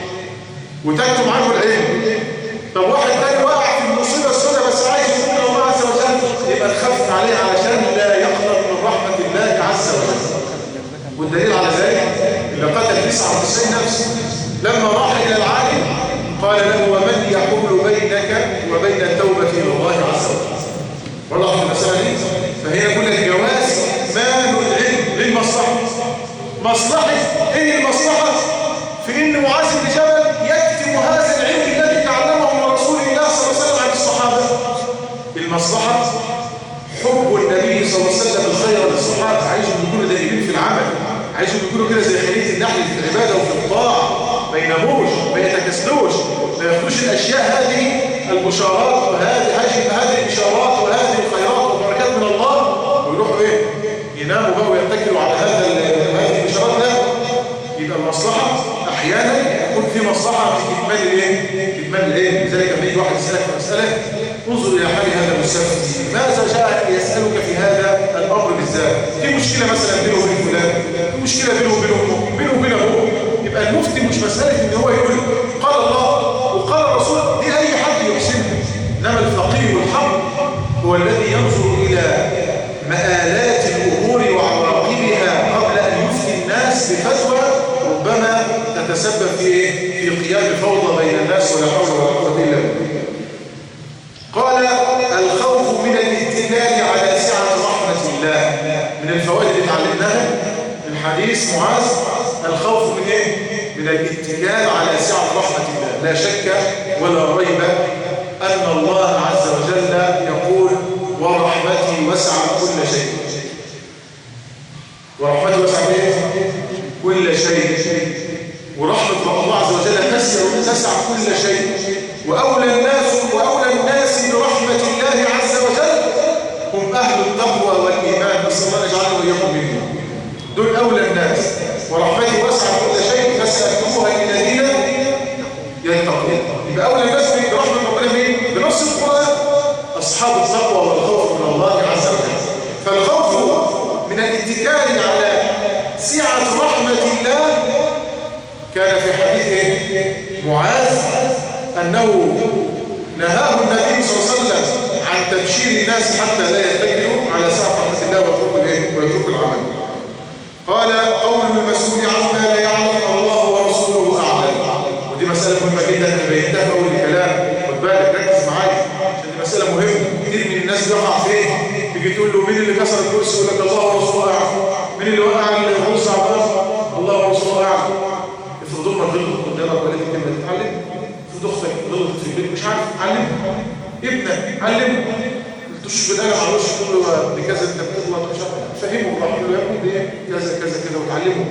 وتكتم عنه العلم. طب واحد تاني واقع في المصيبة السوداء بس عايز يتوب الى الله عز وجل يبقى تخفف عليه علشان لا يقدر من رحمة الله عز وجل. والدليل على ذلك اللي قتل 99 نفس لما راح إلى العالم قال له ومن يحول بينك وبين التوبة إلى الله عز وجل. والله في المسألة دي فهي يقول لك جواز مال العلم للمصلحة. مصلحة إيه المصلحة؟ في إن معاذ بن جبل يكتم هذا العلم الذي تعلمه من رسول الله صلى الله عليه وسلم عن الصحابة. المصلحة حب النبي صلى الله عليه وسلم الخير للصحابة، عايزهم يكونوا دائمين في العمل، عايزهم يكونوا كده زي خلية النحل في العبادة وفي الطاعة، ما يناموش ما يتكسلوش، ما ياخدوش الأشياء هذه البشارات وهذه البشارات وهذه الخيرات والبركات من الله ويروحوا يناموا بقى ويتكلوا على هذه البشارات. لا، يبقى المصلحة أحيانا يكون في مصلحة في كتمان العلم. لذلك لما يجي واحد يسألك في مسألة انظر إلى حال هذا المستفتي، ماذا جاء يسألك في هذا الأمر بالذات؟ في مشكلة مثلا بينه وبين فلان، في مشكلة بينه وبين أبوه. يبقى المفتي مش مسألة إن هو يقول قال الله وقال الرسول دي أي حد يحسنها، إنما الفقيه والحق هو الذي ينظر إلى مآلات الأمور وعواقبها قبل أن يفتي الناس بفتوى ربما تتسبب في قيام فوضى بين الناس ولا حول ولا قوة إلا بالله. قال الخوف من الاتكال على سعة رحمة الله. من الفوائد اللي اتعلمناها من حديث معاذ الخوف من من الاتكال على سعة رحمة الله. لا شك ولا ريب أن الله عز وجل يقول ورحمتي وسعت كل شيء. ورحمتي وسعت كل شيء. ورحمة الله عز وجل تسع كل شيء. وأولى الناس برحمة الله عز وجل هم أهل التقوى والإيمان. نسأل الله يجعلنا وإياكم منهم. دول أولى الناس. ورحمتي وسعت كل شيء فسأكتبها للذين يتقون. يبقى أولى الناس برحمة ربنا مين؟ بنص القرآن أصحاب التقوى والخوف من الله عز وجل. فالخوف من الاتكال على سعة رحمة الله كان في حديث معاذ أنه نهاه النبي صلى الله عليه وسلم عن تبشير الناس حتى لا يتكلوا على سعة رحمة الله ويتركوا العمل. قال قول المسؤول عما لا يعلم الله ورسوله أعلم. ودي مسألة مهمة جدا أنا بينتهي في أول الكلام. خد بالك ركز معايا عشان دي مسألة مهمة. كتير من الناس بيقع فين؟ تيجي تقول له مين اللي كسر الكرسي يقول لك الله ورسوله أعلم. مين اللي وقع الكرسي على الأرض؟ الله ورسوله أعلم. افرض أمك غلطت قدامك وقالت لك كلمة تتعلم. افرض أختك غلطت في البيت مش عارف تعلم. ابنك علم. تشوف بالقلم على وشه تقول له دي كذا انت بتغلط مش عارف. فهمه براحته يا ابني دي كذا كذا كذا وتعلمه.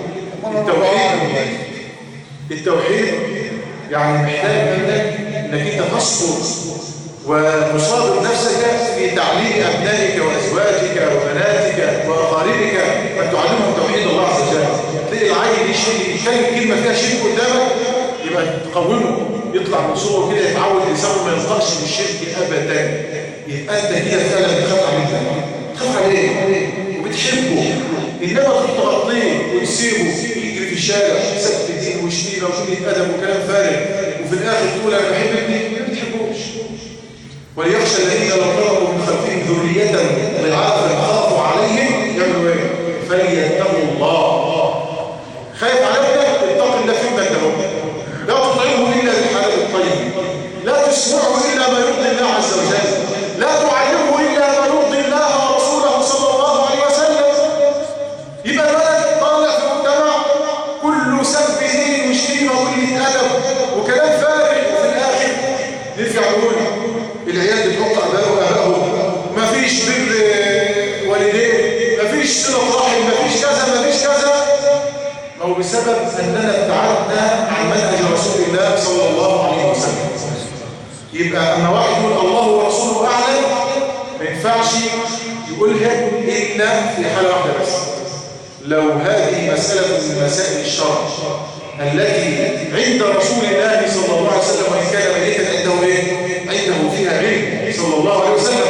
التوحيد يعني محتاج منك انك انت تصبر وتصادر نفسك في تعليم ابنائك وازواجك وبناتك واقاربك ان تعلمهم توحيد الله عز وجل. تلاقي العيل يتكلم كلمه فيها شرك قدامك يبقى تقومه يطلع من صوره كده يتعود لسانه ما ينطقش بالشرك ابدا. يبقى انت كده فعلا بتخاف عليه. تخاف عليه وبتحبه. انما تغطيه وتسيبه يجري في الشارع سكت دين وشتيمه وقله ادب وكلام فارغ وفي الاخر تقول انا بحب ابني ما بتحبوش. وليخشى الذين لو تركوا من خلفهم ذريه ضعافا خافوا عليهم يعملوا ايه؟ فليتقوا الله. خايف على ابنك اتق الله في ابنك ده. لا تطعمه الا بالحلال الطيب. لا تسمعه الا ما يرضي الله عز وجل. لا تعلمه الا ما يرضي الله ورسوله صلى الله عليه وسلم. يبقى الولد طالع في المجتمع كله سب دين وشتيمه وقله ادب وكلام فارغ وفي الاخر نرجع نقول العيال بتحط ابائهم مفيش بر والدين مفيش صله رحم مفيش كذا مفيش كذا. ما هو بسبب اننا ابتعدنا عن منهج رسول الله صلى الله عليه وسلم. يبقى اما واحد يقول الله ورسوله اعلم ما ينفعش يقولها الا في حاله واحده بس. لو هذه مسألة من مسائل الشرع التي عند رسول الله صلى الله عليه وسلم وإن كان ميتا عنده إيه؟ عنده فيها علم صلى الله عليه وسلم.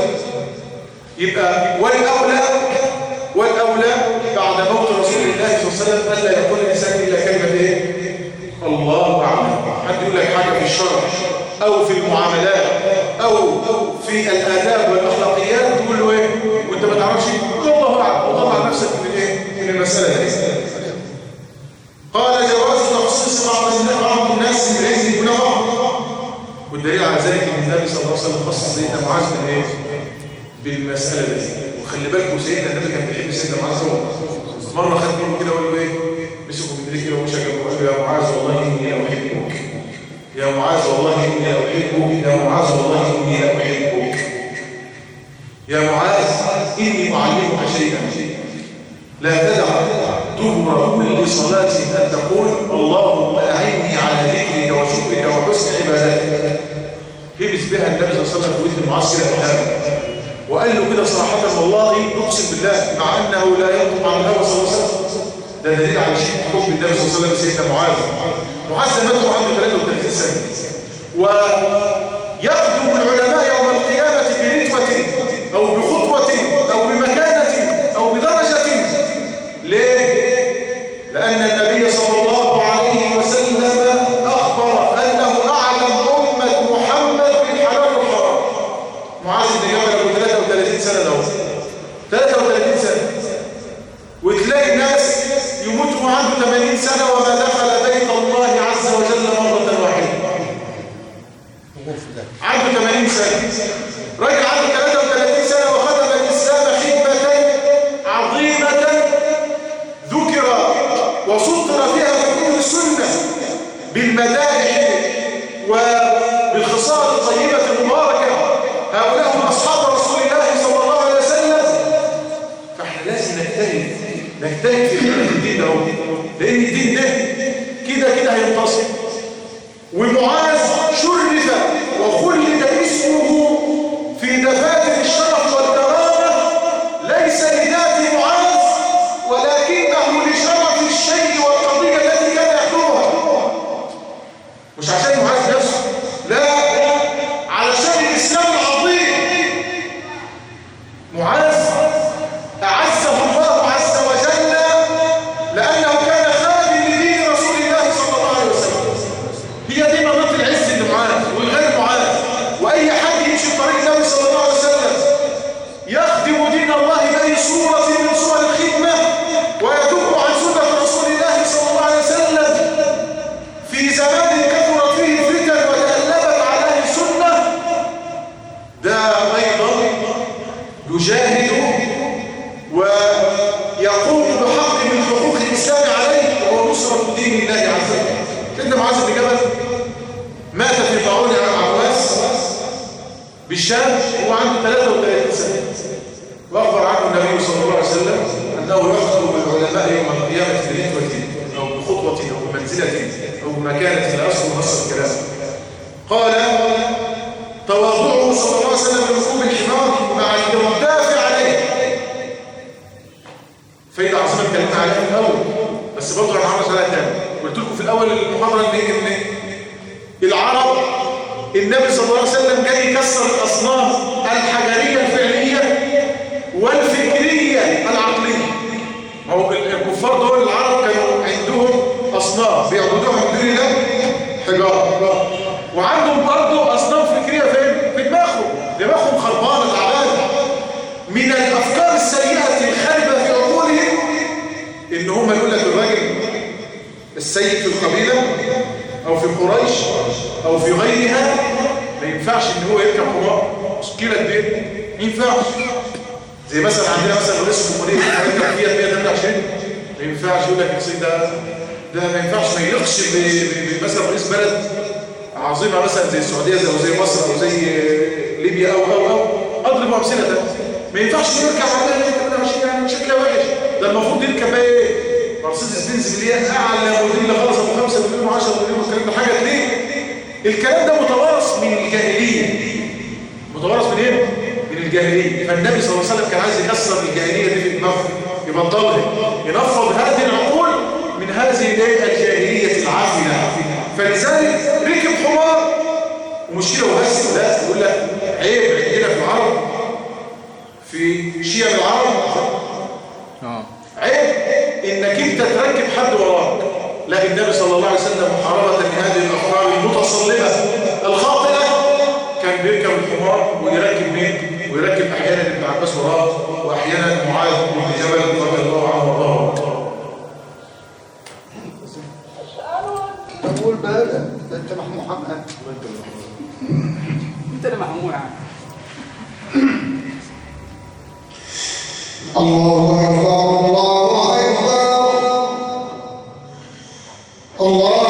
يبقى والأولى بعد موت رسول الله صلى الله عليه وسلم ألا يقول الإنسان إلا كلمة إيه؟ الله أعلم. حد يقول لك حاجة في الشرع أو في المعاملات أو في الآداب والأخلاقيات تقول له إيه؟ وأنت ما تعرفش الله أعلم وطلع نفسك من إيه؟ من المسألة دي. قال جواز تخصيص بعض الناس من عز البنوة. والدليل على ذلك ان النبي صلى الله عليه وسلم خصص سيدنا معاذ من ايه؟ بالمسألة دي. وخلي بالكم سيدنا النبي كان بيحب سيدنا معاذ هو. مرة خد منه كده وقال له ايه؟ مسكه من ايديه كده ومشى جنبه وقال له يا معاذ والله اني لاحبك. يا معاذ والله اني لاحبك. يا معاذ والله اني لاحبك. يا معاذ اني اعلمك شيئا. لا تدع دبر كل صلاة أن تقول اللهم أعني على ذكرك وشكرك وحسن عبادتك. لبس بها النبي صلى الله عليه وسلم في وجه معاذ كده وقال له كده صراحة والله أقسم بالله مع أنه لا ينطق عن الهوى صلى الله عليه وسلم. ده دليل على شيء حب النبي صلى الله عليه وسلم سيدنا معاذ. معاذ مات عنده 33 سنة ويقدم العلماء يوم القيامة برتبة أو بخطوة أو بمكانة أو بدرجة. ليه؟ لأن النبي صلى الله عليه وسلم أخبر أنه أعلم أمة محمد بالحلال والحرام. معاذ بن جبل له 33 سنة له 33 سنة وتلاقي الناس يموتوا عنده 80 سنة وما دخل بيت الله عز وجل مرة واحدة. عنده 80 سنة راجل عنده 33 سنة وخدم الإسلام خدمة عظيمة ذكر وسطر فيها كتب السنة بالمدائح وبالخصال الطيبة المباركة. هؤلاء هم أصحاب رسول الله صلى الله عليه وسلم. فاحنا لازم نجتهد في خدمة الدين ده لأن الدين ده كده هينتصر. ومعاذ شرف وخلد اسمه في دفاتر الشرف والكرامة ليس لذات معاذ ولكنه لشرف الشيء والقضية التي كان يحكمها. مش عشان معاذ نفسه لا علشان الإسلام العظيم. معاذ أعزه الله عز وجل لأنه كان خادم بالشام هو عنده 33 سنة. وأخبر عنه النبي صلى الله عليه وسلم أنه يخطب بالعلماء يوم القيامة برتوة أو بخطوة أو بمنزلة أو بمكانة لا أصل نص الكلام. قال تواضعه صلى الله عليه وسلم لركوب الحمار مع الدافع عليه. فإذا عظيمة اتكلمنا عليها في الأول، بس برضه أنا عملت عليها تاني. قلت لكم في الأول المحاضرة إن العرب النبي صلى الله عليه وسلم جاي يكسر الأصنام الحجرية الفعلية والفكرية العقلية. هو الكفار دول العرب كانوا عندهم أصنام بيعبدوها من دون الله حجارة، وعندهم برضه أصنام فكرية فين؟ في دماغهم خربانة تعبانة من الأفكار السيئة الخاربة في عقولهم. إن هم يقول لك الراجل السيد في القبيلة أو في قريش أو في غيرها ما ينفعش إن هو يركب حمار. مشكلة كبيرة، ما ينفعش. زي مثلا عندنا مثلا رئيس الجمهورية يركب فيها 128 ما ينفعش. يقول لك السيد ده ما ينفعش، ما يليقش مثلا رئيس بلد عظيمة مثلا زي السعودية أو زي مصر أو زي ليبيا أو أضرب أمثلة. ما ينفعش يركب عليها 128 يعني شكلها وحش. ده المفروض يركب بقى إيه؟ مرسيدس بنز اللي هي أعلى موديل خالص أبو 5 مليون و10 مليون والكلام ده حاجة ليه؟ الكلام ده متوارث من الجاهلية. متوارث من إيه؟ من الجاهلية. فالنبي صلى الله عليه وسلم كان عايز يكسر الجاهلية دي في دماغه، يبطلها، ينفض هذه العقول من هذه الجاهلية العافية. فلذلك ركب حمار ومشكلة وبس. لا يقول لك عيب عندنا في العرب في شيعة العرب عيب انك انت تركب حد وراك. لا، النبي صلى الله عليه وسلم محاربة لهذه الافكار المتصلبة الخاطئة كان بيركب الحمار ويركب مين؟ ويركب احيانا ابن عباس وراه واحيانا معاذ بن جبل رضي الله عنه وارضاه. تقول بقى انت محمود انت اللي محمود يعني. الله أكبر الله أكبر الله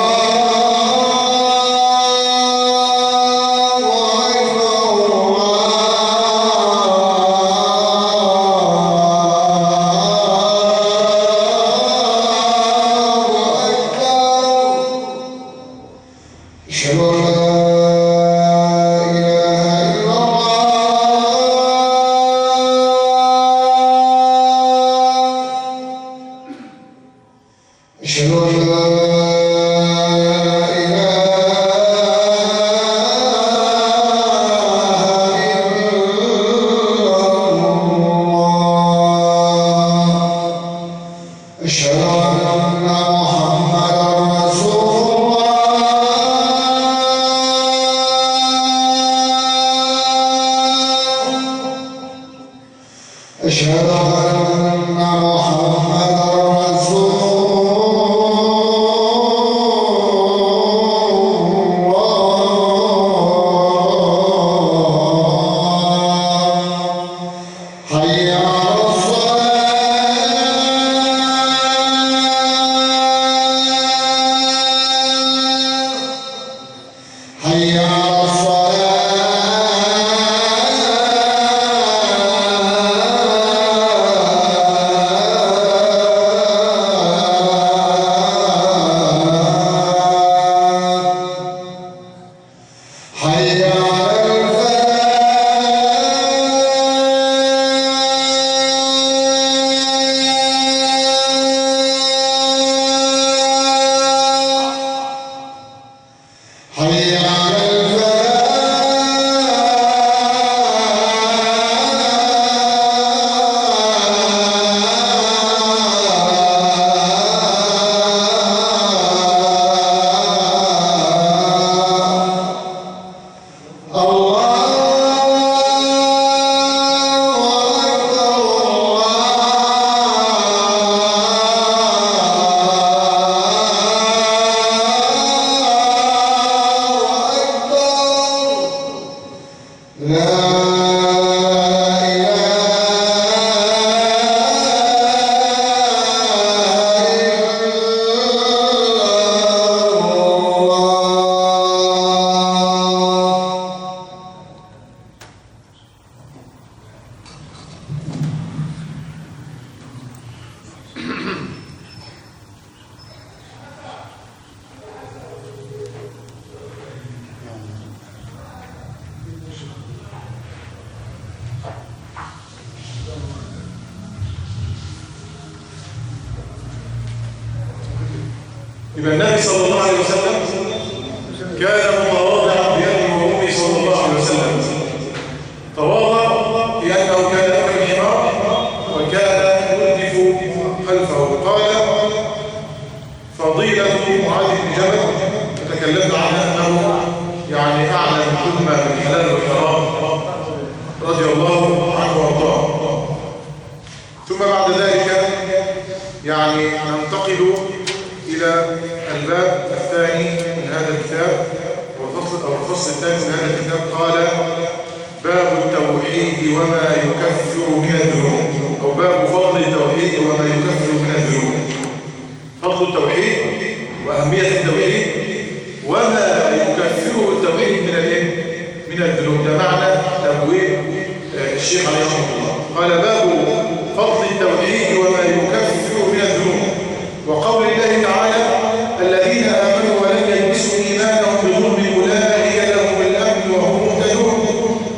يبقى النبي صلى الله عليه وسلم كان متواضعا بيده وامه صلى الله عليه وسلم. تواضع لانه كان يركب الحمار وكان يردف خلفه. قال فضيلة معاذ بن جبل تكلمنا عنها انه يعني اعلم الامه بالحلال والحرام رضي الله عنه وارضاه. ثم بعد ذلك يعني ننتقل إلى الباب الثاني من هذا الكتاب والفصل الثاني من هذا الكتاب. قال باب التوحيد وما يكفر من الذنوب، أو باب فضل التوحيد وما يكفر من الذنوب. فضل التوحيد وأهمية التوحيد وما يكفره التوحيد من الذنوب. ده معنى تبويب الشيخ عليه رحمه الله. قال باب فضل التوحيد وما يكفر من الذنوب، وقول الله تعالى الذين آمنوا ولم يلبسوا إيمانهم بظلم أولئك لهم الأمن وهم مهتدون.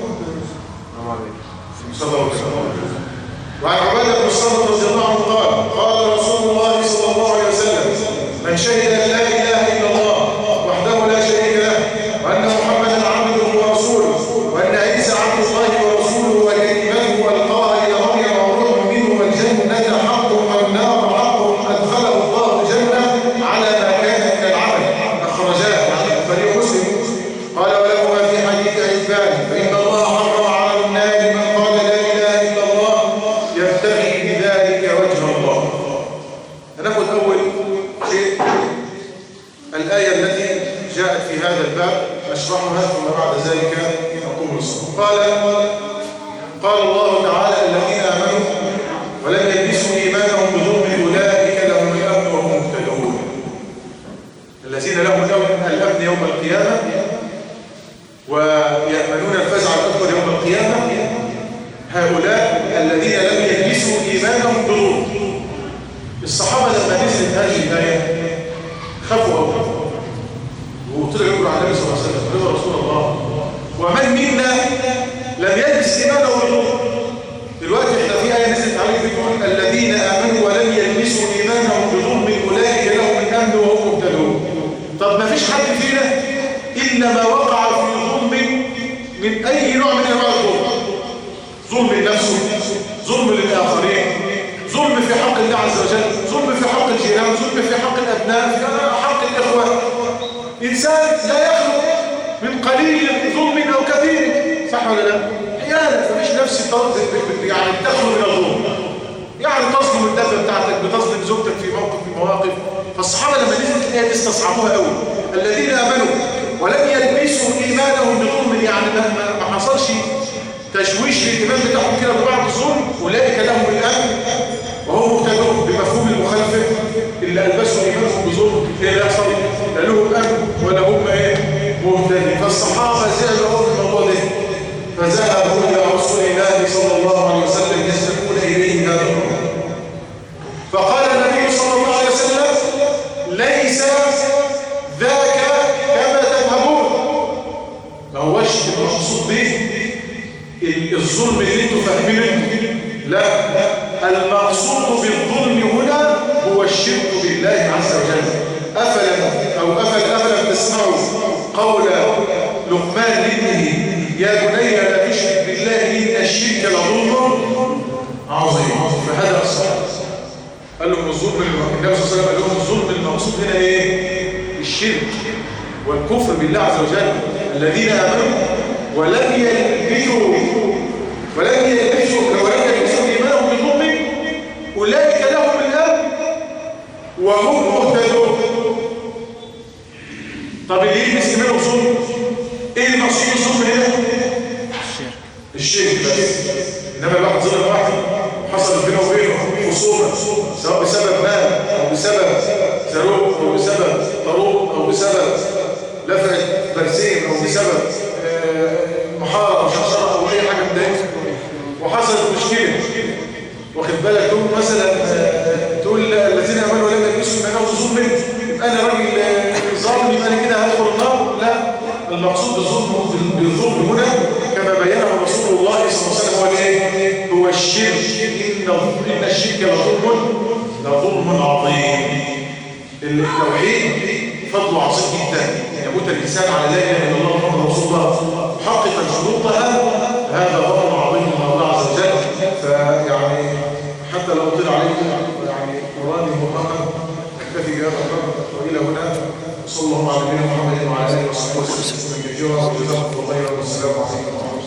وعن عبادة بن الصامت رضي الله عنه قال قال رسول الله صلى الله عليه وسلم من شهد أن لا إله إلا الله وحده لا شريك له وأن محمدا عبده ورسوله وأن عيسى عبد الله ورسوله وكلمته ألقاها إلى مريم وروح منه والجنة حق والنار حق أدخله الله الجنة على ما كان من العمل. أخرجاه عن البخاري ومسلم. قال ولهما في حديث عتبان فإن الله حرم على النار من قال لا إله إلا الله يبتغي بذلك وجه الله. هناخذ أول شيء الآية التي جاءت في هذا الباب أشرحها ثم بعد ذلك نقوم بالصلاة. قال الله تعالى الذين آمنوا ولم يلبسوا إيمانهم بظلم أولئك لهم الأمن وهم مهتدون. الذين لهم الأمن يوم القيامة ويأمنون الفزع الأكبر يوم القيامة هؤلاء الذين لم يلبسوا إيمانهم بظلم. الصحابة لما نزلت هذه الآية خافوا أولا وطلعوا يقولوا على النبي صلى الله عليه وسلم يا رسول الله ومن منا لم يلبس إيمانه بظلم. دلوقتي احنا في آية نزلت عليه بتقول الذين آمنوا ولم يلبسوا إيمانهم بظلم أولئك لهم الأمن وهم مهتدون. طب ما فيش حد فينا إلا ما وقع في ظلم من أي نوع من أنواع الظلم. ظلم لنفسه، ظلم للآخرين، ظلم في حق الله عز وجل، ظلم في حق الجيران، ظلم في حق الأبناء، في حق الإخوة. إنسان لا يخلق من قليل ظلم أو كثير، صح ولا لا؟ أحيانا فمش نفسي يعني تخلو من الظلم، يعني تظلم الدابة بتاعتك، بتظلم زوجتك في موقف من المواقف. فالصحابة لما نزلت الآية استصعبوها قوي. الذين آمنوا ولم يلبسوا إيمانهم بظلم، يعني ما حصلش تشويش للإيمان بتاعهم كده ببعض الظلم، أولئك لهم الأمن وهم مهتدون. بمفهوم المخالفة اللي ألبسوا إيمانهم بظلم إيه اللي يحصل؟ لا لهم أمن ولا هم مهتدين. فالصحابة زعلوا في الموضوع ده فذهبوا إلى رسول الله صلى الله عليه وسلم يشتكون إليه هذا الأمر. فقال النبي صلى الله عليه وسلم ليس ذاك كما تفهمون. ما هوش المقصود به الظلم اللي انتم فاهمينه، لا، المقصود بالظلم هنا هو الشرك بالله عز وجل. أفلم تسمعوا قول لقمان لابنه يا بني لا تشرك بالله إن الشرك لظلم عظيم. فهذا الصحابة قال لهم الظلم، النبي صلى الله عليه وسلم قال لهم الظلم المقصود هنا ايه؟ الشرك والكفر بالله عز وجل. الذين آمنوا ولم يلبسوا إيمانهم بظلم أولئك لهم الأمن وهم مهتدون. طب اللي يلبس إيمانه بظلم إيه المقصود بالظلم هنا؟ الشرك بس. إنما الواحد ظلم واحد حصل بينه وبينه خصومة، سواء بسبب مال أو بسبب زروق أو بسبب طروق أو بسبب لفعة برسيم أو بسبب محارة أو شخصرة أو أي حاجة من ده، وحصلت مشكلة واخد بالك، تقول مثلا تقول الذين آمنوا ولم يلبسوا إيمانهم بظلم يبقى أنا راجل ظالم يبقى أنا كده هدخل النار. لا، المقصود بالظلم هنا كما بينه رسول الله صلى الله عليه وسلم هو الايه؟ هو الشرك. إن الشرك لظلم عظيم. التوحيد فضل عظيم جدا، يموت الإنسان على لا إله إلا الله محمد رسول الله محققا شروطها، هذا فضل عظيم من الله عز وجل. فيعني حتى لو طلع عليكم يعني مرادي محمد نكتفي بهذا القدر وإلى هنا. صلى الله على نبينا محمد وعلى آله وصحبه وسلم كثيرا، وجزاكم الله خيرا، والسلام عليكم ورحمة الله.